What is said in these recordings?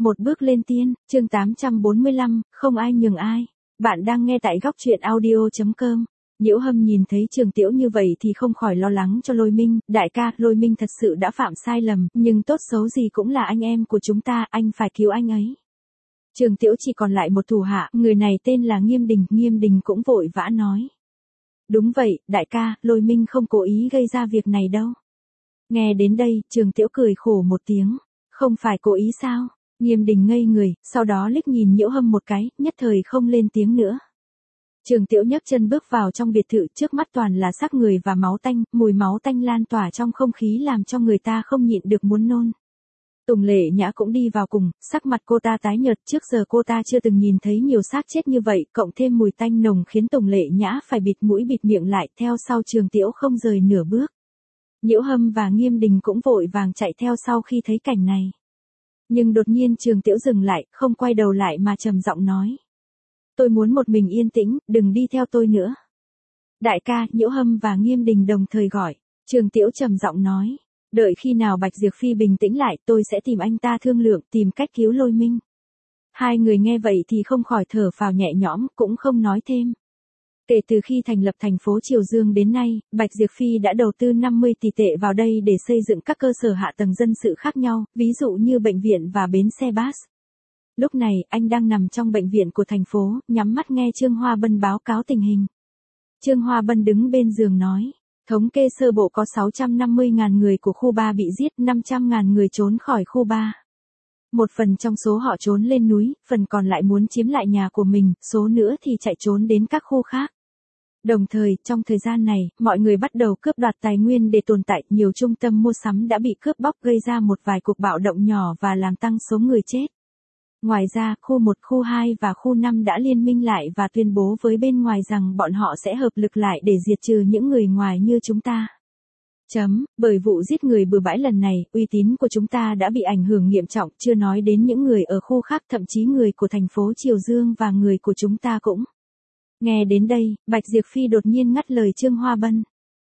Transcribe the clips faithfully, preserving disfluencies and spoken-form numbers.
Một bước lên tiên, chương tám trăm bốn mươi lăm, không ai nhường ai. Bạn đang nghe tại góc truyện audio chấm com. Nhiễu Hâm nhìn thấy Trường Tiễu như vậy thì không khỏi lo lắng cho Lôi Minh. Đại ca, Lôi Minh thật sự đã phạm sai lầm, nhưng tốt xấu gì cũng là anh em của chúng ta, anh phải cứu anh ấy. Trường Tiễu chỉ còn lại một thủ hạ, người này tên là Nghiêm Đình. Nghiêm Đình cũng vội vã nói. Đúng vậy, đại ca, Lôi Minh không cố ý gây ra việc này đâu. Nghe đến đây, Trường Tiễu cười khổ một tiếng. Không phải cố ý sao? Nghiêm Đình ngây người, sau đó liếc nhìn Nhiễu Hâm một cái, nhất thời không lên tiếng nữa. Trường Tiễu nhấc chân bước vào trong biệt thự, trước mắt toàn là xác người và máu tanh, mùi máu tanh lan tỏa trong không khí làm cho người ta không nhịn được muốn nôn. Tùng Lệ Nhã cũng đi vào cùng, sắc mặt cô ta tái nhợt, trước giờ cô ta chưa từng nhìn thấy nhiều xác chết như vậy, cộng thêm mùi tanh nồng khiến Tùng Lệ Nhã phải bịt mũi bịt miệng lại, theo sau Trường Tiễu không rời nửa bước. Nhiễu Hâm và Nghiêm Đình cũng vội vàng chạy theo sau khi thấy cảnh này. Nhưng đột nhiên Trường Tiễu dừng lại, không quay đầu lại mà trầm giọng nói. Tôi muốn một mình yên tĩnh, đừng đi theo tôi nữa. Đại ca, Nhiễu Hâm và Nghiêm Đình đồng thời gọi. Trường Tiễu trầm giọng nói. Đợi khi nào Bạch Diệp Phi bình tĩnh lại, tôi sẽ tìm anh ta thương lượng, tìm cách cứu Lôi Minh. Hai người nghe vậy thì không khỏi thở phào nhẹ nhõm, cũng không nói thêm. Kể từ khi thành lập thành phố Triều Dương đến nay, Bạch Diệp Phi đã đầu tư năm mươi tỷ tệ vào đây để xây dựng các cơ sở hạ tầng dân sự khác nhau, ví dụ như bệnh viện và bến xe bus. Lúc này, anh đang nằm trong bệnh viện của thành phố, nhắm mắt nghe Trương Hoa Bân báo cáo tình hình. Trương Hoa Bân đứng bên giường nói, thống kê sơ bộ có sáu trăm năm mươi nghìn người của khu ba bị giết, năm trăm nghìn người trốn khỏi khu ba. Một phần trong số họ trốn lên núi, phần còn lại muốn chiếm lại nhà của mình, số nữa thì chạy trốn đến các khu khác. Đồng thời, trong thời gian này, mọi người bắt đầu cướp đoạt tài nguyên để tồn tại, nhiều trung tâm mua sắm đã bị cướp bóc gây ra một vài cuộc bạo động nhỏ và làm tăng số người chết. Ngoài ra, khu một, khu hai và khu năm đã liên minh lại và tuyên bố với bên ngoài rằng bọn họ sẽ hợp lực lại để diệt trừ những người ngoài như chúng ta. Chấm, bởi vụ giết người bừa bãi lần này, uy tín của chúng ta đã bị ảnh hưởng nghiêm trọng, chưa nói đến những người ở khu khác, thậm chí người của thành phố Triều Dương và người của chúng ta cũng. Nghe đến đây, Bạch Diệp Phi đột nhiên ngắt lời Trương Hoa Bân.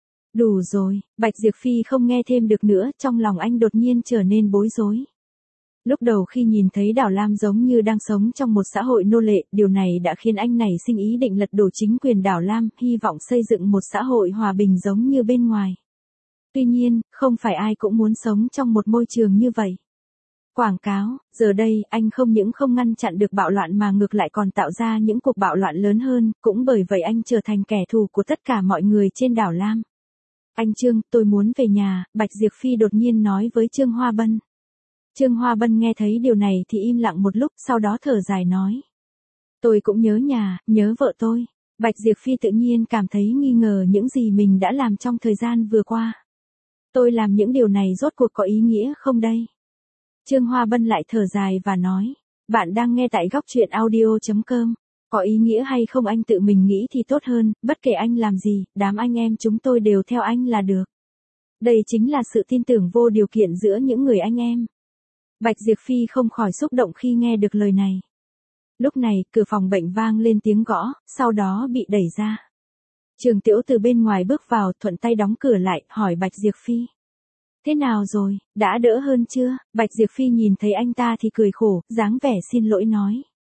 Đủ rồi, Bạch Diệp Phi không nghe thêm được nữa, trong lòng anh đột nhiên trở nên bối rối. Lúc đầu khi nhìn thấy Đảo Lam giống như đang sống trong một xã hội nô lệ, điều này đã khiến anh nảy sinh ý định lật đổ chính quyền Đảo Lam, hy vọng xây dựng một xã hội hòa bình giống như bên ngoài. Tuy nhiên, không phải ai cũng muốn sống trong một môi trường như vậy. Quảng cáo, giờ đây, anh không những không ngăn chặn được bạo loạn mà ngược lại còn tạo ra những cuộc bạo loạn lớn hơn, cũng bởi vậy anh trở thành kẻ thù của tất cả mọi người trên Đảo Lam. Anh Trương, tôi muốn về nhà, Bạch Diệp Phi đột nhiên nói với Trương Hoa Bân. Trương Hoa Bân nghe thấy điều này thì im lặng một lúc, sau đó thở dài nói. Tôi cũng nhớ nhà, nhớ vợ tôi. Bạch Diệp Phi tự nhiên cảm thấy nghi ngờ những gì mình đã làm trong thời gian vừa qua. Tôi làm những điều này rốt cuộc có ý nghĩa không đây? Trương Hoa Bân lại thở dài và nói. Bạn đang nghe tại góc truyện audio chấm com. Có ý nghĩa hay không anh tự mình nghĩ thì tốt hơn, bất kể anh làm gì, đám anh em chúng tôi đều theo anh là được. Đây chính là sự tin tưởng vô điều kiện giữa những người anh em. Bạch Diệp Phi không khỏi xúc động khi nghe được lời này. Lúc này, cửa phòng bệnh vang lên tiếng gõ, sau đó bị đẩy ra. Trường Tiễu từ bên ngoài bước vào, thuận tay đóng cửa lại, hỏi Bạch Diệp Phi. Thế nào rồi, đã đỡ hơn chưa? Bạch Diệp Phi nhìn thấy anh ta thì cười khổ, dáng vẻ xin lỗi nói.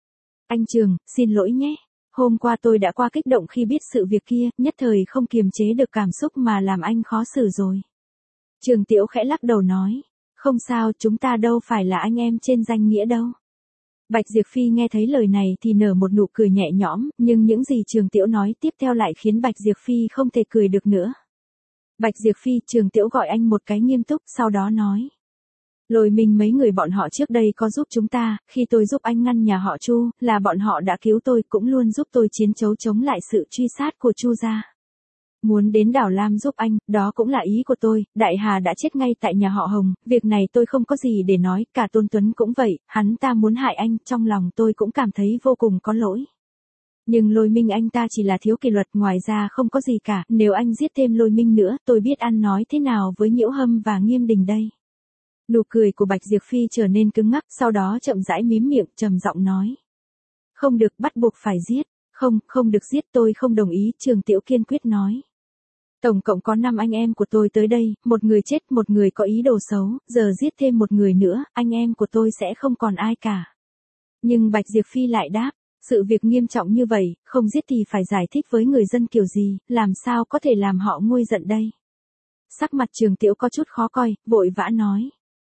Anh Trường, xin lỗi nhé. Hôm qua tôi đã quá kích động khi biết sự việc kia, nhất thời không kiềm chế được cảm xúc mà làm anh khó xử rồi. Trường Tiễu khẽ lắc đầu nói. Không sao, chúng ta đâu phải là anh em trên danh nghĩa đâu. Bạch Diệp Phi nghe thấy lời này thì nở một nụ cười nhẹ nhõm, nhưng những gì Trường Tiễu nói tiếp theo lại khiến Bạch Diệp Phi không thể cười được nữa. Bạch Diệp Phi, Trường Tiễu gọi anh một cái nghiêm túc, sau đó nói. Lôi Minh mấy người bọn họ trước đây có giúp chúng ta, khi tôi giúp anh ngăn nhà họ Chu, là bọn họ đã cứu tôi, cũng luôn giúp tôi chiến đấu chống lại sự truy sát của Chu gia. Muốn đến Đảo Lam giúp anh, đó cũng là ý của tôi, Đại Hà đã chết ngay tại nhà họ Hồng, việc này tôi không có gì để nói, cả Tôn Tuấn cũng vậy, hắn ta muốn hại anh, trong lòng tôi cũng cảm thấy vô cùng có lỗi. Nhưng Lôi Minh anh ta chỉ là thiếu kỷ luật, ngoài ra không có gì cả, nếu anh giết thêm Lôi Minh nữa, tôi biết ăn nói thế nào với Nhiễu Hâm và Nghiêm Đình đây. Nụ cười của Bạch Diệp Phi trở nên cứng ngắc, sau đó chậm rãi mím miệng, trầm giọng nói. Không được, bắt buộc phải giết, không, không được giết, tôi không đồng ý, Trường Tiễu kiên quyết nói. Tổng cộng có năm anh em của tôi tới đây, một người chết, một người có ý đồ xấu, giờ giết thêm một người nữa, anh em của tôi sẽ không còn ai cả. Nhưng Bạch Diệp Phi lại đáp, sự việc nghiêm trọng như vậy, không giết thì phải giải thích với người dân kiểu gì, làm sao có thể làm họ nguôi giận đây. Sắc mặt Trường Tiễu có chút khó coi, vội vã nói.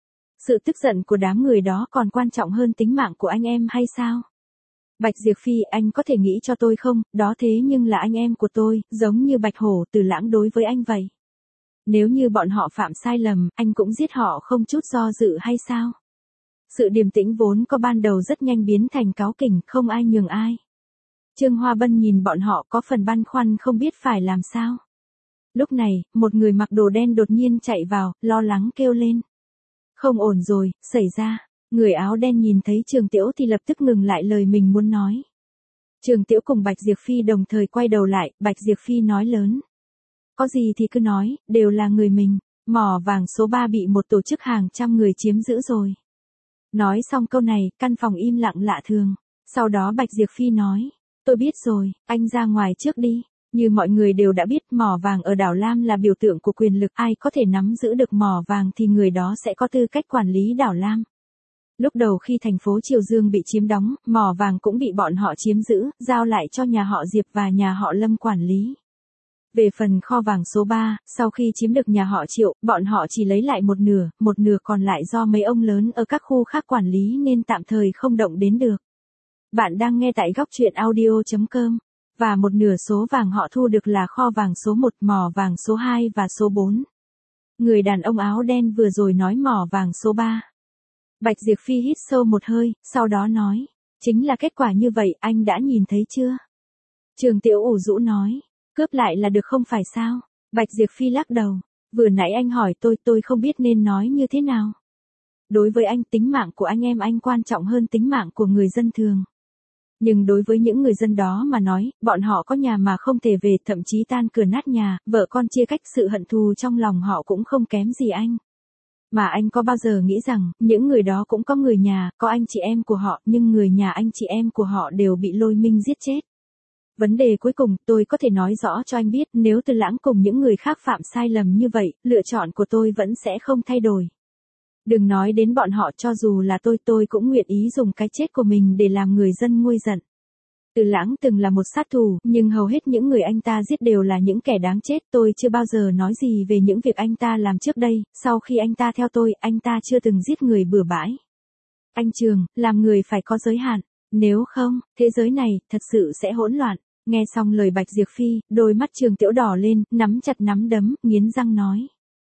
Sự tức giận của đám người đó còn quan trọng hơn tính mạng của anh em hay sao? Bạch Diệp Phi, anh có thể nghĩ cho tôi không, đó thế nhưng là anh em của tôi, giống như Bạch Hổ Từ Lãng đối với anh vậy. Nếu như bọn họ phạm sai lầm, anh cũng giết họ không chút do dự hay sao? Sự điềm tĩnh vốn có ban đầu rất nhanh biến thành cáu kỉnh, không ai nhường ai. Trương Hoa Bân nhìn bọn họ có phần băn khoăn không biết phải làm sao. Lúc này, một người mặc đồ đen đột nhiên chạy vào, lo lắng kêu lên. Không ổn rồi, xảy ra. Người áo đen nhìn thấy Trường Tiễu thì lập tức ngừng lại lời mình muốn nói. Trường Tiễu cùng Bạch Diệp Phi đồng thời quay đầu lại, Bạch Diệp Phi nói lớn. Có gì thì cứ nói, đều là người mình, mỏ vàng số ba bị một tổ chức hàng trăm người chiếm giữ rồi. Nói xong câu này, căn phòng im lặng lạ thường. Sau đó Bạch Diệp Phi nói, tôi biết rồi, anh ra ngoài trước đi. Như mọi người đều đã biết, mỏ vàng ở đảo Lam là biểu tượng của quyền lực, ai có thể nắm giữ được mỏ vàng thì người đó sẽ có tư cách quản lý đảo Lam. Lúc đầu khi thành phố Triều Dương bị chiếm đóng, mỏ vàng cũng bị bọn họ chiếm giữ, giao lại cho nhà họ Diệp và nhà họ Lâm quản lý. Về phần kho vàng số ba, sau khi chiếm được nhà họ Triệu, bọn họ chỉ lấy lại một nửa, một nửa còn lại do mấy ông lớn ở các khu khác quản lý nên tạm thời không động đến được. Bạn đang nghe tại góc truyện audio chấm com. Và một nửa số vàng họ thu được là kho vàng số một, mỏ vàng số hai và số bốn. Người đàn ông áo đen vừa rồi nói mỏ vàng số ba. Bạch Diệp Phi hít sâu một hơi, sau đó nói, chính là kết quả như vậy, anh đã nhìn thấy chưa? Trường Tiễu ủ rũ nói, cướp lại là được không phải sao? Bạch Diệp Phi lắc đầu, vừa nãy anh hỏi tôi, tôi không biết nên nói như thế nào. Đối với anh, tính mạng của anh em anh quan trọng hơn tính mạng của người dân thường. Nhưng đối với những người dân đó mà nói, bọn họ có nhà mà không thể về, thậm chí tan cửa nát nhà, vợ con chia cách, sự hận thù trong lòng họ cũng không kém gì anh. Mà anh có bao giờ nghĩ rằng, những người đó cũng có người nhà, có anh chị em của họ, nhưng người nhà anh chị em của họ đều bị Lôi Minh giết chết. Vấn đề cuối cùng, tôi có thể nói rõ cho anh biết, nếu Từ Lãng cùng những người khác phạm sai lầm như vậy, lựa chọn của tôi vẫn sẽ không thay đổi. Đừng nói đến bọn họ, cho dù là tôi, tôi cũng nguyện ý dùng cái chết của mình để làm người dân nguôi giận. Từ Lãng từng là một sát thủ, nhưng hầu hết những người anh ta giết đều là những kẻ đáng chết. Tôi chưa bao giờ nói gì về những việc anh ta làm trước đây, sau khi anh ta theo tôi, anh ta chưa từng giết người bừa bãi. Anh Trường, làm người phải có giới hạn, nếu không, thế giới này, thật sự sẽ hỗn loạn. Nghe xong lời Bạch Diệp Phi, đôi mắt Trường Tiễu đỏ lên, nắm chặt nắm đấm, nghiến răng nói.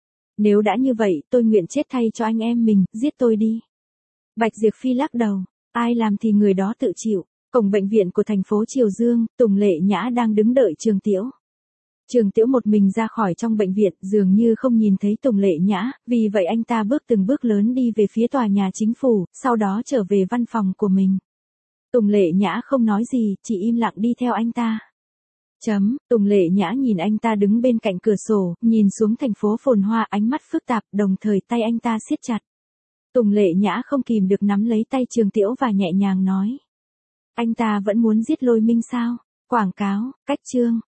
Nếu đã như vậy, tôi nguyện chết thay cho anh em mình, giết tôi đi. Bạch Diệp Phi lắc đầu, ai làm thì người đó tự chịu. Cổng bệnh viện của thành phố Triều Dương, Tùng Lệ Nhã đang đứng đợi Trường Tiễu. Trường Tiễu một mình ra khỏi trong bệnh viện, dường như không nhìn thấy Tùng Lệ Nhã, vì vậy anh ta bước từng bước lớn đi về phía tòa nhà chính phủ, sau đó trở về văn phòng của mình. Tùng Lệ Nhã không nói gì, chỉ im lặng đi theo anh ta. Chấm, Tùng Lệ Nhã nhìn anh ta đứng bên cạnh cửa sổ, nhìn xuống thành phố phồn hoa, ánh mắt phức tạp, đồng thời tay anh ta siết chặt. Tùng Lệ Nhã không kìm được nắm lấy tay Trường Tiễu và nhẹ nhàng nói. Anh ta vẫn muốn giết Lôi Minh sao? Quảng cáo, cách chương.